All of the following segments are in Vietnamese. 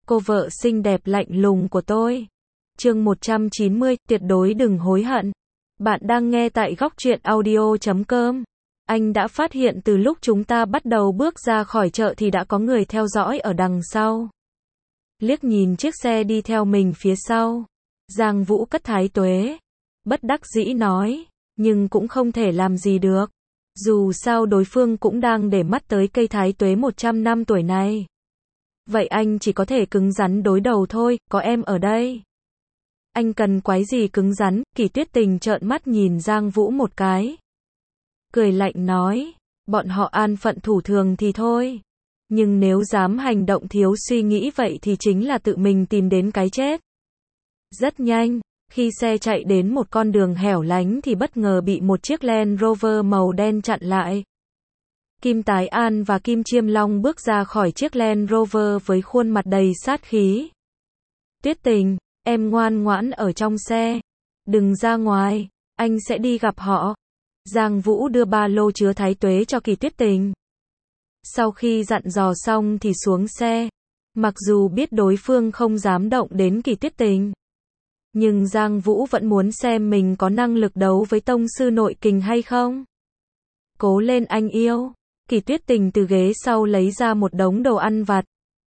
cô vợ xinh đẹp lạnh lùng của tôi. Chương 190, tuyệt đối đừng hối hận. Bạn đang nghe tại góc truyện audio.com. Anh đã phát hiện từ lúc chúng ta bắt đầu bước ra khỏi chợ thì đã có người theo dõi ở đằng sau. Liếc nhìn chiếc xe đi theo mình phía sau, Giang Vũ cất Thái Tuế. Bất đắc dĩ nói, nhưng cũng không thể làm gì được. Dù sao đối phương cũng đang để mắt tới cây Thái Tuế 100 năm tuổi này. Vậy anh chỉ có thể cứng rắn đối đầu thôi, có em ở đây. Anh cần quái gì cứng rắn, Kỳ Tuyết Tình trợn mắt nhìn Giang Vũ một cái. Cười lạnh nói, bọn họ an phận thủ thường thì thôi. Nhưng nếu dám hành động thiếu suy nghĩ vậy thì chính là tự mình tìm đến cái chết. Rất nhanh, khi xe chạy đến một con đường hẻo lánh thì bất ngờ bị một chiếc Land Rover màu đen chặn lại. Kim Tái An và Kim Chiêm Long bước ra khỏi chiếc Land Rover với khuôn mặt đầy sát khí. Tuyết Tình, em ngoan ngoãn ở trong xe. Đừng ra ngoài, anh sẽ đi gặp họ. Giang Vũ đưa ba lô chứa Thái Tuế cho Kỳ Tuyết Tình. Sau khi dặn dò xong thì xuống xe. Mặc dù biết đối phương không dám động đến Kỳ Tuyết Tình, nhưng Giang Vũ vẫn muốn xem mình có năng lực đấu với tông sư nội kình hay không. Cố lên anh yêu. Kỳ Tuyết Tình từ ghế sau lấy ra một đống đồ ăn vặt.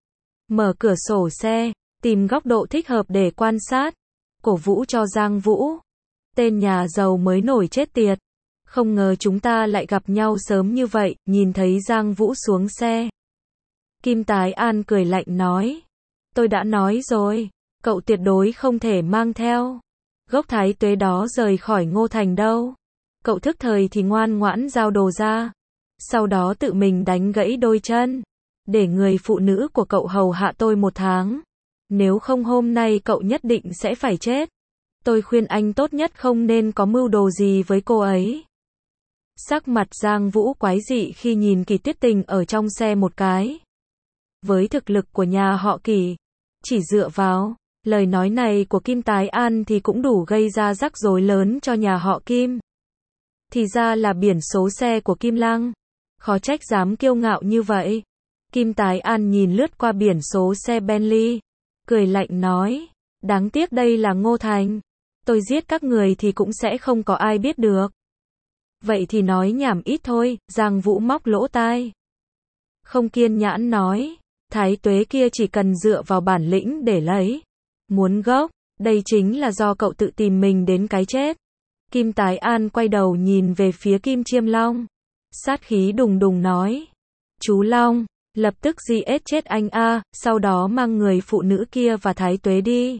Mở cửa sổ xe, tìm góc độ thích hợp để quan sát. Cổ vũ cho Giang Vũ. Tên nhà giàu mới nổi chết tiệt. Không ngờ chúng ta lại gặp nhau sớm như vậy, nhìn thấy Giang Vũ xuống xe. Kim Tái An cười lạnh nói. Tôi đã nói rồi, cậu tuyệt đối không thể mang theo gốc Thái Tuế đó rời khỏi Ngô Thành đâu. Cậu thức thời thì ngoan ngoãn giao đồ ra. Sau đó tự mình đánh gãy đôi chân. Để người phụ nữ của cậu hầu hạ tôi 1 tháng. Nếu không hôm nay cậu nhất định sẽ phải chết. Tôi khuyên anh tốt nhất không nên có mưu đồ gì với cô ấy. Sắc mặt Giang Vũ quái dị khi nhìn Kỳ Tuyết Tình ở trong xe một cái. Với thực lực của nhà họ Kỳ, chỉ dựa vào lời nói này của Kim Tái An thì cũng đủ gây ra rắc rối lớn cho nhà họ Kim. Thì ra là biển số xe của Kim Lăng. Khó trách dám kiêu ngạo như vậy. Kim Tái An nhìn lướt qua biển số xe Bentley, cười lạnh nói, đáng tiếc đây là Ngô Thành. Tôi giết các người thì cũng sẽ không có ai biết được. Vậy thì nói nhảm ít thôi, Giang Vũ móc lỗ tai. Không kiên nhẫn nói, Thái Tuế kia chỉ cần dựa vào bản lĩnh để lấy. Muốn gốc, đây chính là do cậu tự tìm mình đến cái chết. Kim Tái An quay đầu nhìn về phía Kim Chiêm Long. Sát khí đùng đùng nói. Chú Long, lập tức giết chết anh a, sau đó mang người phụ nữ kia và Thái Tuế đi.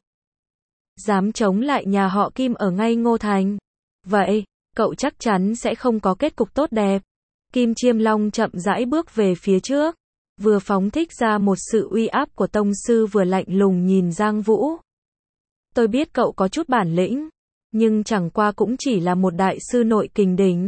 Dám chống lại nhà họ Kim ở ngay Ngô Thành. Vậy, cậu chắc chắn sẽ không có kết cục tốt đẹp. Kim Chiêm Long chậm rãi bước về phía trước. Vừa phóng thích ra một sự uy áp của tông sư vừa lạnh lùng nhìn Giang Vũ. Tôi biết cậu có chút bản lĩnh. Nhưng chẳng qua cũng chỉ là một đại sư nội kình đỉnh.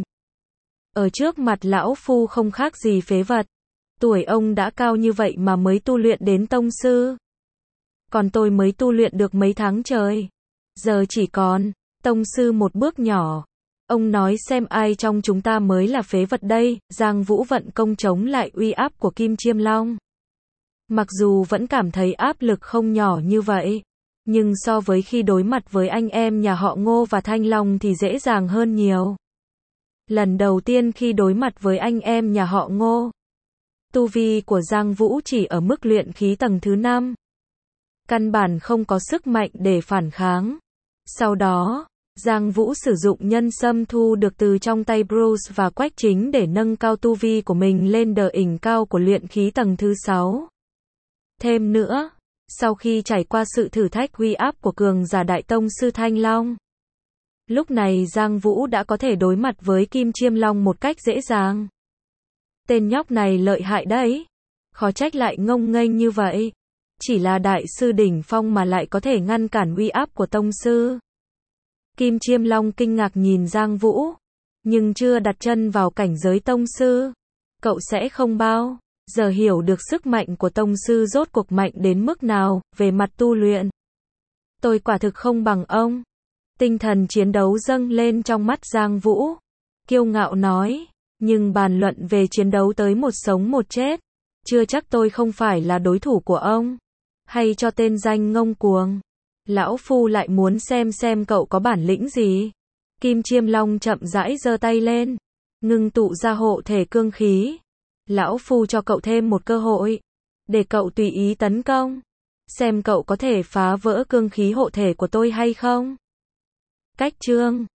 Ở trước mặt lão phu không khác gì phế vật. Tuổi ông đã cao như vậy mà mới tu luyện đến tông sư. Còn tôi mới tu luyện được mấy tháng trời. Giờ chỉ còn tông sư một bước nhỏ. Ông nói xem ai trong chúng ta mới là phế vật đây. Giang Vũ vận công chống lại uy áp của Kim Chiêm Long. Mặc dù vẫn cảm thấy áp lực không nhỏ như vậy, nhưng so với khi đối mặt với anh em nhà họ Ngô và Thanh Long thì dễ dàng hơn nhiều. Lần đầu tiên khi đối mặt với anh em nhà họ Ngô, tu vi của Giang Vũ chỉ ở mức luyện khí tầng thứ 5. Căn bản không có sức mạnh để phản kháng. Sau đó, Giang Vũ sử dụng nhân sâm thu được từ trong tay Bruce và Quách Chính để nâng cao tu vi của mình lên đỉnh cao của luyện khí tầng thứ 6. Thêm nữa, sau khi trải qua sự thử thách uy áp của cường giả đại tông sư Thanh Long, lúc này Giang Vũ đã có thể đối mặt với Kim Chiêm Long một cách dễ dàng. Tên nhóc này lợi hại đấy. Khó trách lại ngông nghênh như vậy. Chỉ là đại sư đỉnh phong mà lại có thể ngăn cản uy áp của tông sư. Kim Chiêm Long kinh ngạc nhìn Giang Vũ. Nhưng chưa đặt chân vào cảnh giới tông sư. Cậu sẽ không bao giờ hiểu được sức mạnh của tông sư rốt cuộc mạnh đến mức nào, về mặt tu luyện. Tôi quả thực không bằng ông. Tinh thần chiến đấu dâng lên trong mắt Giang Vũ. Kiêu ngạo nói, nhưng bàn luận về chiến đấu tới một sống một chết, chưa chắc tôi không phải là đối thủ của ông. hay cho tên danh ngông cuồng. Lão Phu lại muốn xem cậu có bản lĩnh gì. Kim Chiêm Long chậm rãi giơ tay lên, ngưng tụ ra hộ thể cương khí. Lão Phu cho cậu thêm một cơ hội, để cậu tùy ý tấn công. Xem cậu có thể phá vỡ cương khí hộ thể của tôi hay không. Cách chương